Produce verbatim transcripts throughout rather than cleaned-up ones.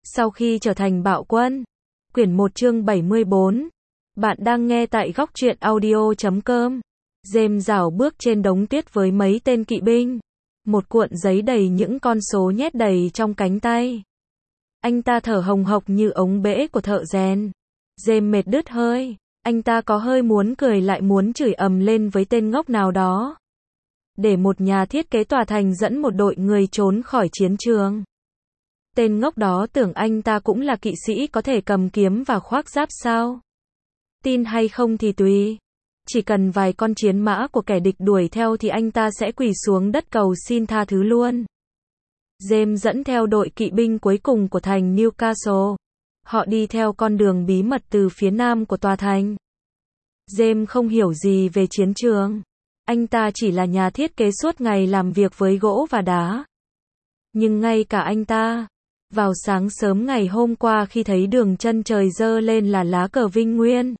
Sau khi trở thành bạo quân. Quyển một chương bảy mươi bốn. Bạn đang nghe tại góc truyện audio chấm com. James rảo bước trên đống tuyết với mấy tên kỵ binh. Một cuộn giấy đầy những con số nhét đầy trong cánh tay. Anh ta thở hồng hộc như ống bể của thợ rèn. James mệt đứt hơi. Anh ta có hơi muốn cười lại muốn chửi ầm lên với tên ngốc nào đó. Để một nhà thiết kế tòa thành dẫn một đội người trốn khỏi chiến trường. Tên ngốc đó tưởng anh ta cũng là kỵ sĩ có thể cầm kiếm và khoác giáp sao? Tin hay không thì tùy. Chỉ cần vài con chiến mã của kẻ địch đuổi theo thì anh ta sẽ quỳ xuống đất cầu xin tha thứ luôn. James dẫn theo đội kỵ binh cuối cùng của thành Newcastle. Họ đi theo con đường bí mật từ phía nam của tòa thành. James không hiểu gì về chiến trường. Anh ta chỉ là nhà thiết kế suốt ngày làm việc với gỗ và đá. Nhưng ngay cả anh ta, vào sáng sớm ngày hôm qua khi thấy đường chân trời dơ lên là lá cờ Vinh Nguyên,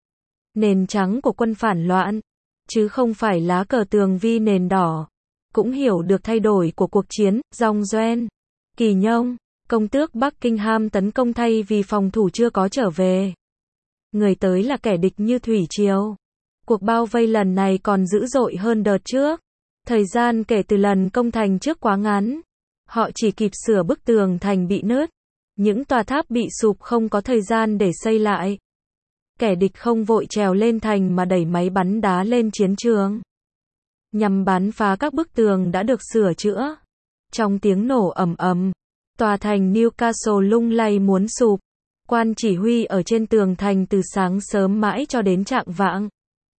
nền trắng của quân phản loạn, chứ không phải lá cờ tường vi nền đỏ, cũng hiểu được thay đổi của cuộc chiến. Dòng Doan, Kỳ Nhông, công tước Buckingham tấn công thay vì phòng thủ chưa có trở về. Người tới là kẻ địch như thủy triều. Cuộc bao vây lần này còn dữ dội hơn đợt trước. Thời gian kể từ lần công thành trước quá ngắn. Họ chỉ kịp sửa bức tường thành bị nứt. Những tòa tháp bị sụp không có thời gian để xây lại. Kẻ địch không vội trèo lên thành mà đẩy máy bắn đá lên chiến trường, nhằm bắn phá các bức tường đã được sửa chữa. Trong tiếng nổ ầm ầm, tòa thành Newcastle lung lay muốn sụp. Quan chỉ huy ở trên tường thành từ sáng sớm mãi cho đến chạng vạng.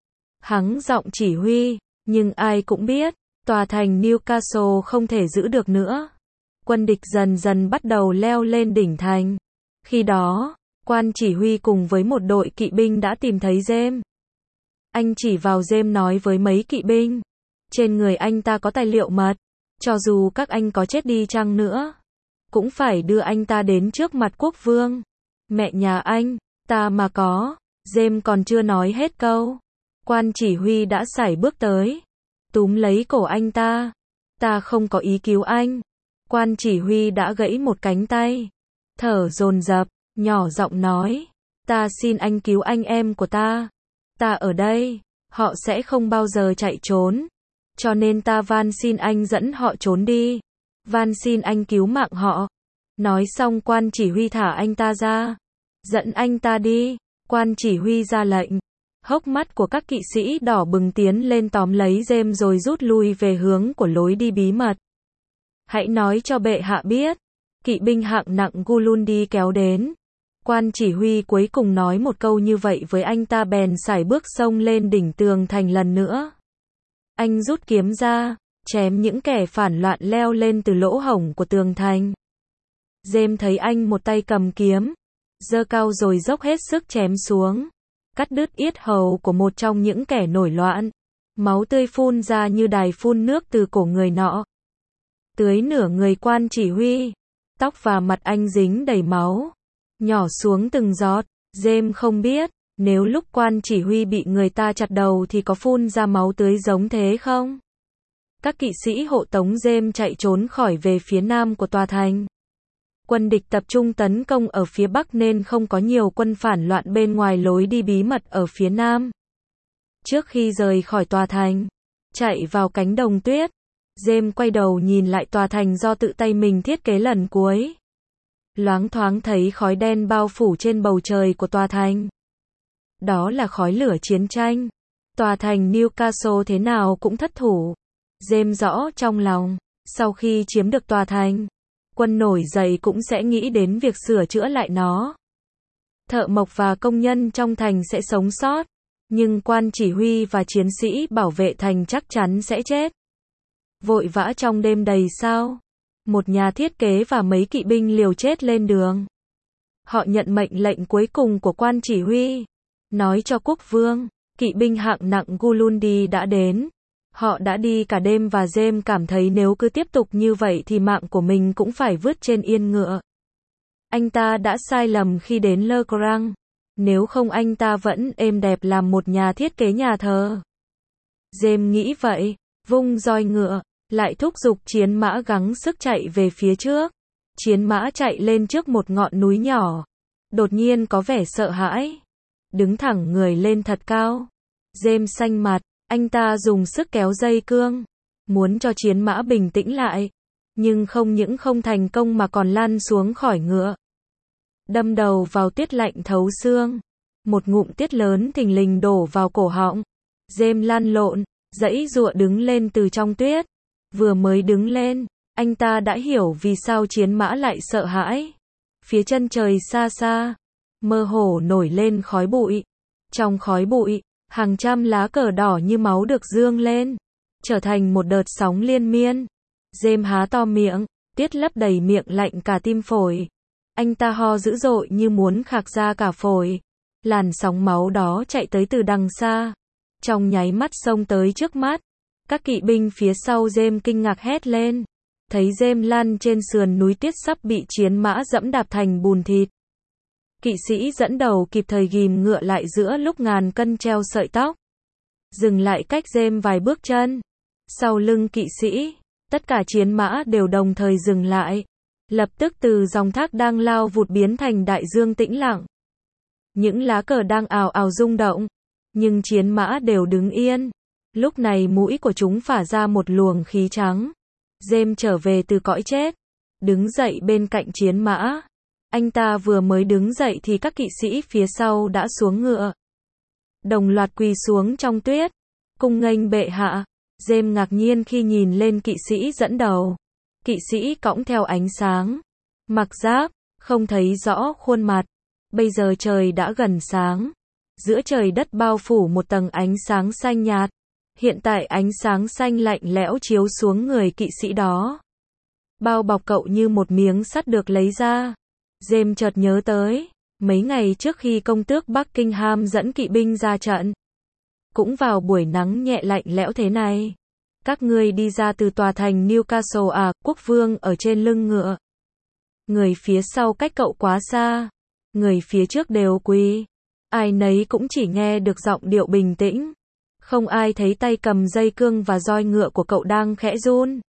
Hắng giọng chỉ huy, nhưng ai cũng biết, tòa thành Newcastle không thể giữ được nữa. Quân địch dần dần bắt đầu leo lên đỉnh thành. Khi đó, quan chỉ huy cùng với một đội kỵ binh đã tìm thấy James. Anh chỉ vào James nói với mấy kỵ binh. Trên người anh ta có tài liệu mật. Cho dù các anh có chết đi chăng nữa, cũng phải đưa anh ta đến trước mặt quốc vương. Mẹ nhà anh, ta mà có. James còn chưa nói hết câu. Quan chỉ huy đã sải bước tới. Túm lấy cổ anh ta. Ta không có ý cứu anh. Quan chỉ huy đã gãy một cánh tay. Thở dồn dập, nhỏ giọng nói. Ta xin anh cứu anh em của ta. Ta ở đây. Họ sẽ không bao giờ chạy trốn. Cho nên ta van xin anh dẫn họ trốn đi. Van xin anh cứu mạng họ. Nói xong quan chỉ huy thả anh ta ra. Dẫn anh ta đi. Quan chỉ huy ra lệnh. Hốc mắt của các kỵ sĩ đỏ bừng tiến lên tóm lấy James rồi rút lui về hướng của lối đi bí mật. Hãy nói cho bệ hạ biết. Kỵ binh hạng nặng Gulundi kéo đến. Quan chỉ huy cuối cùng nói một câu như vậy với anh ta bèn sải bước xông lên đỉnh tường thành lần nữa. Anh rút kiếm ra, chém những kẻ phản loạn leo lên từ lỗ hổng của tường thành. James thấy anh một tay cầm kiếm, giơ cao rồi dốc hết sức chém xuống, cắt đứt yết hầu của một trong những kẻ nổi loạn. Máu tươi phun ra như đài phun nước từ cổ người nọ, tưới nửa người quan chỉ huy. Tóc và mặt anh dính đầy máu, nhỏ xuống từng giọt. James không biết, nếu lúc quan chỉ huy bị người ta chặt đầu thì có phun ra máu tươi giống thế không? Các kỵ sĩ hộ tống James chạy trốn khỏi về phía nam của tòa thành. Quân địch tập trung tấn công ở phía bắc nên không có nhiều quân phản loạn bên ngoài lối đi bí mật ở phía nam. Trước khi rời khỏi tòa thành, chạy vào cánh đồng tuyết, James quay đầu nhìn lại tòa thành do tự tay mình thiết kế lần cuối. Loáng thoáng thấy khói đen bao phủ trên bầu trời của tòa thành. Đó là khói lửa chiến tranh. Tòa thành Newcastle thế nào cũng thất thủ. James rõ trong lòng, sau khi chiếm được tòa thành, quân nổi dậy cũng sẽ nghĩ đến việc sửa chữa lại nó. Thợ mộc và công nhân trong thành sẽ sống sót, nhưng quan chỉ huy và chiến sĩ bảo vệ thành chắc chắn sẽ chết. Vội vã trong đêm đầy sao? Một nhà thiết kế và mấy kỵ binh liều chết lên đường. Họ nhận mệnh lệnh cuối cùng của quan chỉ huy. Nói cho quốc vương, kỵ binh hạng nặng Gulundi đã đến. Họ đã đi cả đêm và James cảm thấy nếu cứ tiếp tục như vậy thì mạng của mình cũng phải vứt trên yên ngựa. Anh ta đã sai lầm khi đến Le Grand. Nếu không anh ta vẫn êm đẹp làm một nhà thiết kế nhà thờ. James nghĩ vậy, vung roi ngựa, lại thúc giục chiến mã gắng sức chạy về phía trước. Chiến mã chạy lên trước một ngọn núi nhỏ. Đột nhiên có vẻ sợ hãi. Đứng thẳng người lên thật cao. James xanh mặt, anh ta dùng sức kéo dây cương. Muốn cho chiến mã bình tĩnh lại. Nhưng không những không thành công mà còn lăn xuống khỏi ngựa. Đâm đầu vào tuyết lạnh thấu xương. Một ngụm tiết lớn thình lình đổ vào cổ họng. James lăn lộn, giãy giụa đứng lên từ trong tuyết. Vừa mới đứng lên, anh ta đã hiểu vì sao chiến mã lại sợ hãi. Phía chân trời xa xa, mơ hồ nổi lên khói bụi. Trong khói bụi, hàng trăm lá cờ đỏ như máu được dương lên, trở thành một đợt sóng liên miên. James há to miệng, tiết lấp đầy miệng lạnh cả tim phổi. Anh ta ho dữ dội như muốn khạc ra cả phổi. Làn sóng máu đó chạy tới từ đằng xa. Trong nháy mắt xông tới trước mắt. Các kỵ binh phía sau James kinh ngạc hét lên. Thấy James lăn trên sườn núi tuyết sắp bị chiến mã dẫm đạp thành bùn thịt. Kỵ sĩ dẫn đầu kịp thời ghìm ngựa lại giữa lúc ngàn cân treo sợi tóc. Dừng lại cách James vài bước chân. Sau lưng kỵ sĩ, tất cả chiến mã đều đồng thời dừng lại. Lập tức từ dòng thác đang lao vụt biến thành đại dương tĩnh lặng. Những lá cờ đang ào ào rung động. Nhưng chiến mã đều đứng yên. Lúc này mũi của chúng phả ra một luồng khí trắng. James trở về từ cõi chết. Đứng dậy bên cạnh chiến mã. Anh ta vừa mới đứng dậy thì các kỵ sĩ phía sau đã xuống ngựa. Đồng loạt quỳ xuống trong tuyết. Cung nghênh bệ hạ. James ngạc nhiên khi nhìn lên kỵ sĩ dẫn đầu. Kỵ sĩ cõng theo ánh sáng. Mặc giáp, không thấy rõ khuôn mặt. Bây giờ trời đã gần sáng. Giữa trời đất bao phủ một tầng ánh sáng xanh nhạt. Hiện tại ánh sáng xanh lạnh lẽo chiếu xuống người kỵ sĩ đó. Bao bọc cậu như một miếng sắt được lấy ra. James chợt nhớ tới, mấy ngày trước khi công tước Buckingham dẫn kỵ binh ra trận. Cũng vào buổi nắng nhẹ lạnh lẽo thế này. Các ngươi đi ra từ tòa thành Newcastle à, quốc vương ở trên lưng ngựa. Người phía sau cách cậu quá xa. Người phía trước đều quỳ. Ai nấy cũng chỉ nghe được giọng điệu bình tĩnh. Không ai thấy tay cầm dây cương và roi ngựa của cậu đang khẽ run.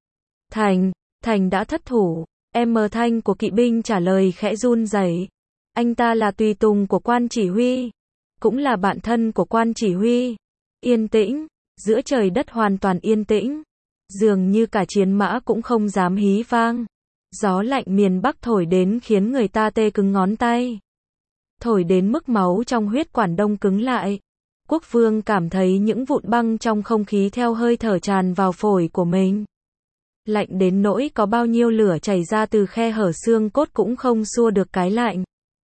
Thành, Thành đã thất thủ. Em mờ thanh của kỵ binh trả lời khẽ run rẩy. Anh ta là tùy tùng của quan chỉ huy. Cũng là bạn thân của quan chỉ huy. Yên tĩnh, giữa trời đất hoàn toàn yên tĩnh. Dường như cả chiến mã cũng không dám hí vang. Gió lạnh miền Bắc thổi đến khiến người ta tê cứng ngón tay. Thổi đến mức máu trong huyết quản đông cứng lại. Quốc vương cảm thấy những vụn băng trong không khí theo hơi thở tràn vào phổi của mình. Lạnh đến nỗi có bao nhiêu lửa chảy ra từ khe hở xương cốt cũng không xua được cái lạnh.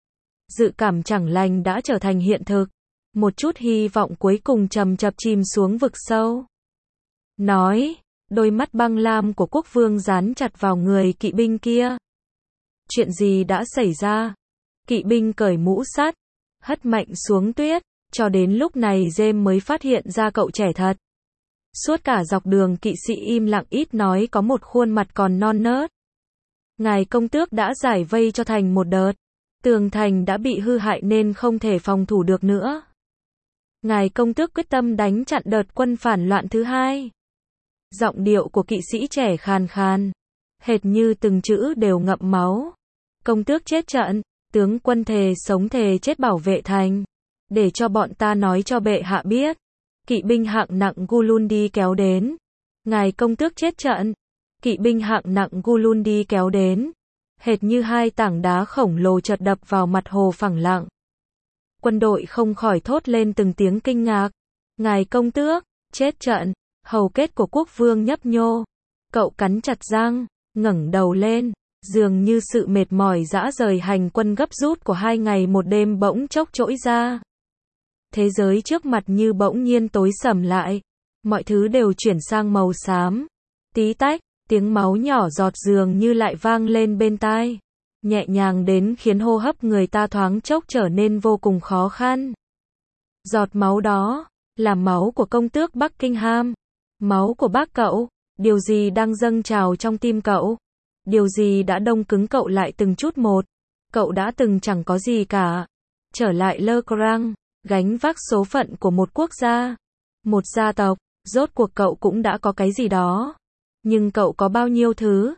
Dự cảm chẳng lành đã trở thành hiện thực. Một chút hy vọng cuối cùng chầm chập chìm xuống vực sâu. Nói, đôi mắt băng lam của quốc vương dán chặt vào người kỵ binh kia. Chuyện gì đã xảy ra? Kỵ binh cởi mũ sắt, hất mạnh xuống tuyết. Cho đến lúc này James mới phát hiện ra cậu trẻ thật. Suốt cả dọc đường kỵ sĩ im lặng ít nói có một khuôn mặt còn non nớt. Ngài công tước đã giải vây cho thành một đợt. Tường thành đã bị hư hại nên không thể phòng thủ được nữa. Ngài công tước quyết tâm đánh chặn đợt quân phản loạn thứ hai. Giọng điệu của kỵ sĩ trẻ khàn khàn. Hệt như từng chữ đều ngậm máu. Công tước chết trận, tướng quân thề sống thề chết bảo vệ thành. Để cho bọn ta nói cho bệ hạ biết. Kỵ binh hạng nặng Gulundi kéo đến. Ngài công tước chết trận. Kỵ binh hạng nặng Gulundi kéo đến. Hệt như hai tảng đá khổng lồ chợt đập vào mặt hồ phẳng lặng. Quân đội không khỏi thốt lên từng tiếng kinh ngạc. Ngài công tước, chết trận. Hầu kết của quốc vương nhấp nhô. Cậu cắn chặt răng, ngẩng đầu lên. Dường như sự mệt mỏi dã rời hành quân gấp rút của hai ngày một đêm bỗng chốc trỗi ra. Thế giới trước mặt như bỗng nhiên tối sầm lại. Mọi thứ đều chuyển sang màu xám. Tí tách, tiếng máu nhỏ giọt dường như lại vang lên bên tai. Nhẹ nhàng đến khiến hô hấp người ta thoáng chốc trở nên vô cùng khó khăn. Giọt máu đó, là máu của công tước Buckingham. Máu của bác cậu. Điều gì đang dâng trào trong tim cậu? Điều gì đã đông cứng cậu lại từng chút một? Cậu đã từng chẳng có gì cả. Trở lại Le Grand, gánh vác số phận của một quốc gia, một gia tộc, rốt cuộc cậu cũng đã có cái gì đó. Nhưng cậu có bao nhiêu thứ?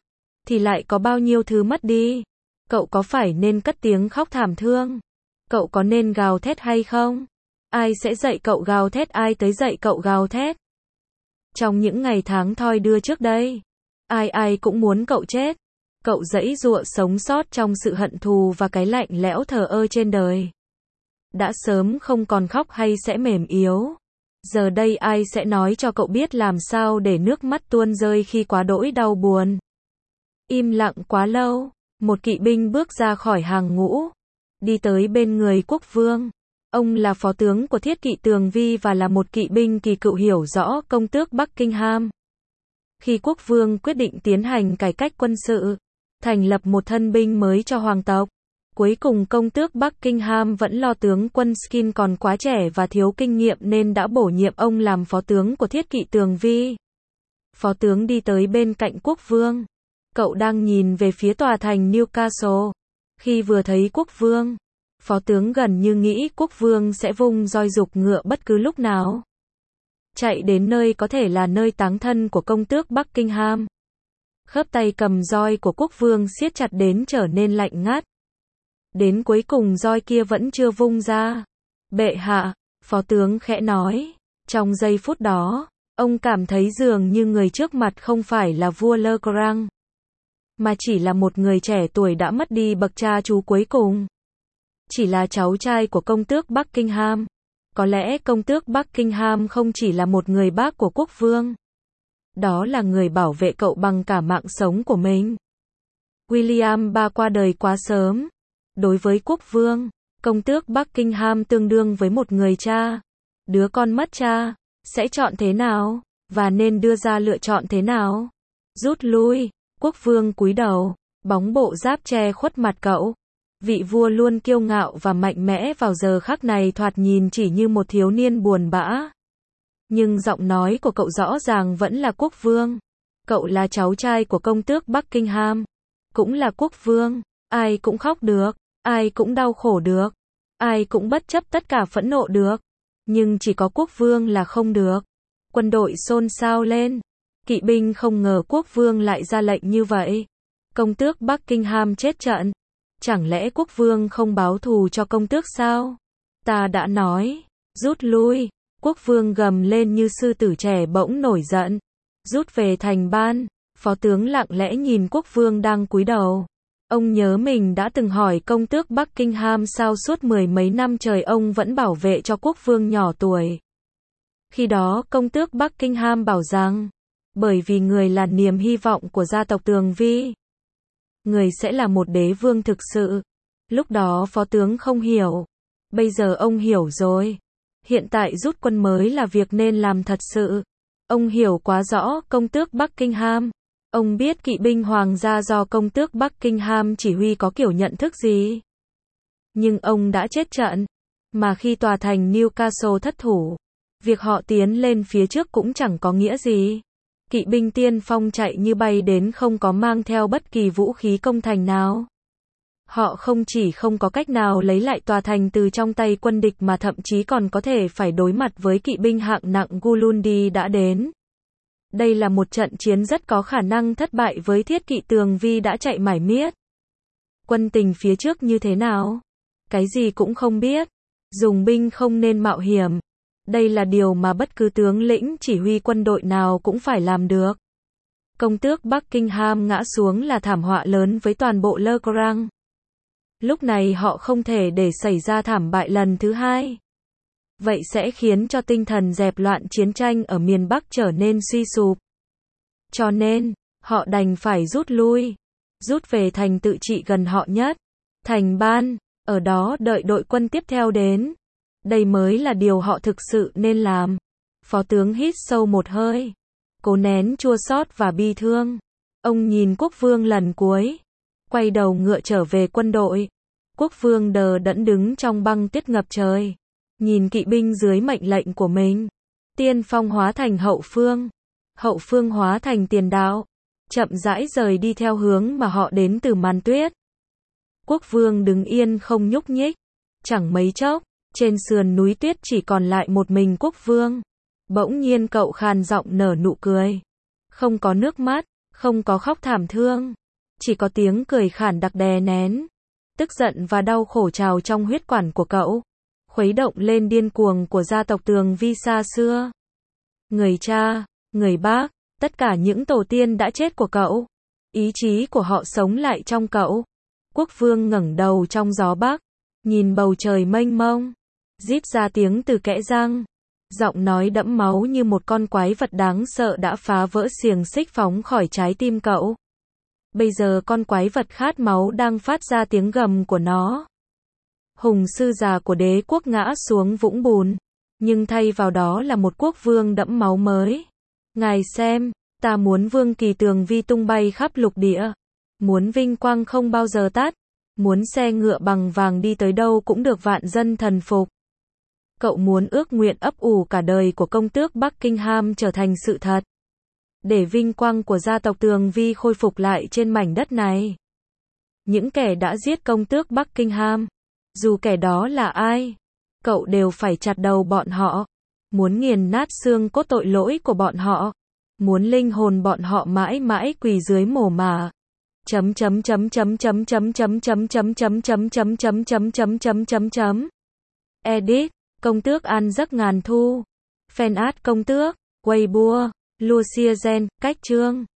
thì lại có bao nhiêu thứ mất đi. Cậu có phải nên cất tiếng khóc thảm thương? Cậu có nên gào thét hay không? Ai sẽ dạy cậu gào thét, ai tới dạy cậu gào thét? Trong những ngày tháng thoi đưa trước đây, ai ai cũng muốn cậu chết. Cậu giãy giụa sống sót trong sự hận thù và cái lạnh lẽo thờ ơ trên đời. Đã sớm không còn khóc hay sẽ mềm yếu. Giờ đây ai sẽ nói cho cậu biết làm sao để nước mắt tuôn rơi khi quá đỗi đau buồn? Im lặng quá lâu, một kỵ binh bước ra khỏi hàng ngũ, đi tới bên người quốc vương. Ông là phó tướng của Thiết kỵ Tường Vi và là một kỵ binh kỳ cựu hiểu rõ công tước Buckingham. Khi quốc vương quyết định tiến hành cải cách quân sự, thành lập một thân binh mới cho hoàng tộc, cuối cùng công tước Buckingham vẫn lo tướng quân Skin còn quá trẻ và thiếu kinh nghiệm nên đã bổ nhiệm ông làm phó tướng của Thiết kỵ Tường Vi. Phó tướng đi tới bên cạnh quốc vương. Cậu đang nhìn về phía tòa thành Newcastle. Khi vừa thấy quốc vương, phó tướng gần như nghĩ quốc vương sẽ vung roi giục ngựa bất cứ lúc nào. Chạy đến nơi có thể là nơi táng thân của công tước Buckingham. Khớp tay cầm roi của quốc vương siết chặt đến trở nên lạnh ngắt. Đến cuối cùng roi kia vẫn chưa vung ra. Bệ hạ, phó tướng khẽ nói. Trong giây phút đó, ông cảm thấy dường như người trước mặt không phải là vua Le Grand, mà chỉ là một người trẻ tuổi đã mất đi bậc cha chú cuối cùng. Chỉ là cháu trai của công tước Buckingham. Có lẽ công tước Buckingham không chỉ là một người bác của quốc vương. Đó là người bảo vệ cậu bằng cả mạng sống của mình. William ba qua đời quá sớm. Đối với quốc vương, công tước Buckingham tương đương với một người cha. Đứa con mất cha, sẽ chọn thế nào, và nên đưa ra lựa chọn thế nào? Rút lui, quốc vương cúi đầu, bóng bộ giáp che khuất mặt cậu. Vị vua luôn kiêu ngạo và mạnh mẽ vào giờ khắc này thoạt nhìn chỉ như một thiếu niên buồn bã. Nhưng giọng nói của cậu rõ ràng vẫn là quốc vương. Cậu là cháu trai của công tước Buckingham, cũng là quốc vương. Ai cũng khóc được, ai cũng đau khổ được, ai cũng bất chấp tất cả phẫn nộ được. Nhưng chỉ có quốc vương là không được. Quân đội xôn xao lên. Kỵ binh không ngờ quốc vương lại ra lệnh như vậy. Công tước Buckingham chết trận. Chẳng lẽ quốc vương không báo thù cho công tước sao? Ta đã nói, rút lui. Quốc vương gầm lên như sư tử trẻ bỗng nổi giận. Rút về thành ban. Phó tướng lặng lẽ nhìn quốc vương đang cúi đầu. Ông nhớ mình đã từng hỏi công tước Buckingham sao suốt mười mấy năm trời ông vẫn bảo vệ cho quốc vương nhỏ tuổi. Khi đó công tước Buckingham bảo rằng, bởi vì người là niềm hy vọng của gia tộc Tường Vi. Người sẽ là một đế vương thực sự. Lúc đó phó tướng không hiểu. Bây giờ ông hiểu rồi. Hiện tại rút quân mới là việc nên làm thật sự. Ông hiểu quá rõ công tước Buckingham. Ông biết kỵ binh hoàng gia do công tước Buckingham chỉ huy có kiểu nhận thức gì. Nhưng ông đã chết trận. Mà khi tòa thành Newcastle thất thủ, việc họ tiến lên phía trước cũng chẳng có nghĩa gì. Kỵ binh tiên phong chạy như bay đến không có mang theo bất kỳ vũ khí công thành nào. Họ không chỉ không có cách nào lấy lại tòa thành từ trong tay quân địch mà thậm chí còn có thể phải đối mặt với kỵ binh hạng nặng Gulundi đã đến. Đây là một trận chiến rất có khả năng thất bại với Thiết kỵ Tường Vi đã chạy mải miết. Quân tình phía trước như thế nào? Cái gì cũng không biết. Dùng binh không nên mạo hiểm. Đây là điều mà bất cứ tướng lĩnh chỉ huy quân đội nào cũng phải làm được. Công tước Buckingham ngã xuống là thảm họa lớn với toàn bộ Le Grand. Lúc này họ không thể để xảy ra thảm bại lần thứ hai. Vậy sẽ khiến cho tinh thần dẹp loạn chiến tranh ở miền Bắc trở nên suy sụp. Cho nên, họ đành phải rút lui. Rút về thành tự trị gần họ nhất. Thành Ban, ở đó đợi đội quân tiếp theo đến. Đây mới là điều họ thực sự nên làm. Phó tướng hít sâu một hơi. Cố nén chua xót và bi thương. Ông nhìn quốc vương lần cuối. Quay đầu ngựa trở về quân đội. Quốc vương đờ đẫn đứng trong băng tuyết ngập trời. Nhìn kỵ binh dưới mệnh lệnh của mình. Tiên phong hóa thành hậu phương. Hậu phương hóa thành tiền đạo. Chậm rãi rời đi theo hướng mà họ đến từ màn tuyết. Quốc vương đứng yên không nhúc nhích. Chẳng mấy chốc, trên sườn núi tuyết chỉ còn lại một mình quốc vương. Bỗng nhiên cậu khàn giọng nở nụ cười. Không có nước mắt, không có khóc thảm thương. chỉ có tiếng cười khản đặc đè nén. Tức giận và đau khổ trào trong huyết quản của cậu, khuấy động lên điên cuồng của gia tộc Tường Vi xa xưa. Người cha, người bác, tất cả những tổ tiên đã chết của cậu, ý chí của họ sống lại trong cậu. Quốc vương ngẩng đầu trong gió bắc, nhìn bầu trời mênh mông, rít ra tiếng từ kẽ răng. Giọng nói đẫm máu như một con quái vật đáng sợ đã phá vỡ xiềng xích phóng khỏi trái tim cậu. Bây giờ con quái vật khát máu đang phát ra tiếng gầm của nó. Hùng sư già của đế quốc ngã xuống vũng bùn, nhưng thay vào đó là một quốc vương đẫm máu mới. Ngài xem, ta muốn vương kỳ Tường Vi tung bay khắp lục địa, muốn vinh quang không bao giờ tắt, muốn xe ngựa bằng vàng đi tới đâu cũng được vạn dân thần phục. Cậu muốn ước nguyện ấp ủ cả đời của công tước Buckingham trở thành sự thật, để vinh quang của gia tộc Tường Vi khôi phục lại trên mảnh đất này. Những kẻ đã giết công tước Buckingham, dù kẻ đó là ai, cậu đều phải chặt đầu bọn họ, muốn nghiền nát xương cốt tội lỗi của bọn họ, muốn linh hồn bọn họ mãi mãi quỳ dưới mồ mả. Chấm chấm chấm chấm chấm chấm chấm chấm chấm chấm chấm chấm chấm chấm chấm chấm chấm chấm. Edit, công tước An giấc ngàn thu. Fan art công tước, Weibo, Lucia Gen, cách chương.